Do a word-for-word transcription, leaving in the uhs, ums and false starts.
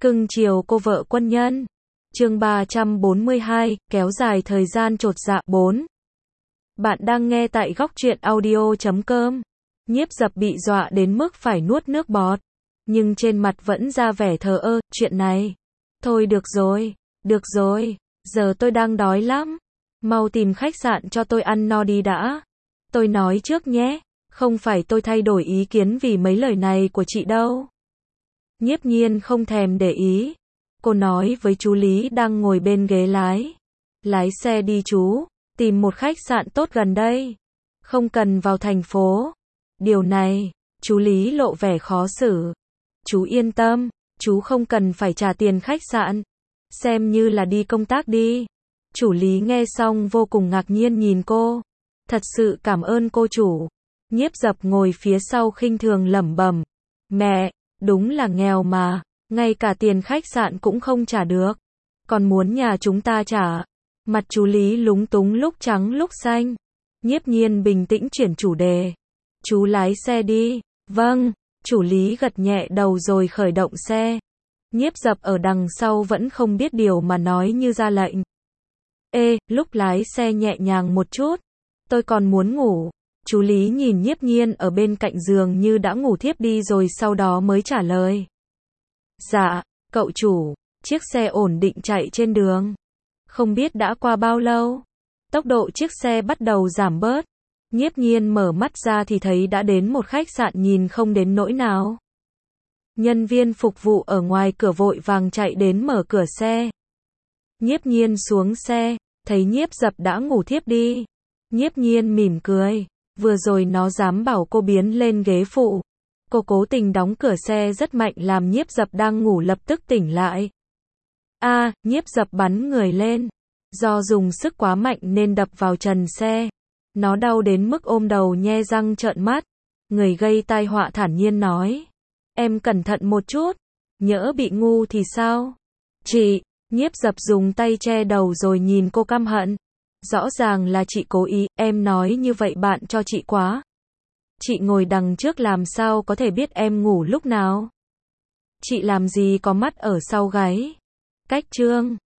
Cưng chiều cô vợ quân nhân. Chương ba trăm bốn mươi hai, kéo dài thời gian chột dạ. bốn. Bạn đang nghe tại góc truyện audio chấm com. Nhiếp Dập bị dọa đến mức phải nuốt nước bọt, nhưng trên mặt vẫn ra vẻ thờ ơ. Chuyện này, thôi được rồi, được rồi, giờ tôi đang đói lắm. Mau tìm khách sạn cho tôi ăn no đi đã. Tôi nói trước nhé, không phải tôi thay đổi ý kiến vì mấy lời này của chị đâu. Nhiếp Nhiên không thèm để ý. Cô nói với chú Lý đang ngồi bên ghế lái. Lái xe đi chú, tìm một khách sạn tốt gần đây. Không cần vào thành phố. Điều này, chú Lý lộ vẻ khó xử. Chú yên tâm, chú không cần phải trả tiền khách sạn. Xem như là đi công tác đi. Chủ Lý nghe xong vô cùng ngạc nhiên nhìn cô. Thật sự cảm ơn cô chủ. Nhiếp Dập ngồi phía sau khinh thường lẩm bẩm. Mẹ, đúng là nghèo mà, ngay cả tiền khách sạn cũng không trả được. Còn muốn nhà chúng ta trả. Mặt chú Lý lúng túng lúc trắng lúc xanh. Nhiếp Nhiên bình tĩnh chuyển chủ đề. Chú lái xe đi. Vâng, chủ Lý gật nhẹ đầu rồi khởi động xe. Nhiếp Dập ở đằng sau vẫn không biết điều mà nói như ra lệnh. Ê, lúc lái xe nhẹ nhàng một chút. Tôi còn muốn ngủ. Chú Lý nhìn Nhiếp Nhiên ở bên cạnh giường như đã ngủ thiếp đi rồi sau đó mới trả lời. Dạ, cậu chủ. Chiếc xe ổn định chạy trên đường. Không biết đã qua bao lâu. Tốc độ chiếc xe bắt đầu giảm bớt. Nhiếp Nhiên mở mắt ra thì thấy đã đến một khách sạn nhìn không đến nỗi nào. Nhân viên phục vụ ở ngoài cửa vội vàng chạy đến mở cửa xe. Nhiếp Nhiên xuống xe, thấy Nhiếp Dập đã ngủ thiếp đi. Nhiếp Nhiên mỉm cười. Vừa rồi nó dám bảo cô biến lên ghế phụ. Cô cố tình đóng cửa xe rất mạnh làm Nhiếp Dập đang ngủ lập tức tỉnh lại. A, à, Nhiếp Dập bắn người lên. Do dùng sức quá mạnh nên đập vào trần xe. Nó đau đến mức ôm đầu nhe răng trợn mắt. Người gây tai họa thản nhiên nói. Em cẩn thận một chút. Nhỡ bị ngu thì sao? Chị, Nhiếp Dập dùng tay che đầu rồi nhìn cô căm hận. Rõ ràng là chị cố ý, em nói như vậy bạn cho chị quá. Chị ngồi đằng trước làm sao có thể biết em ngủ lúc nào? Chị làm gì có mắt ở sau gáy? Cách trương,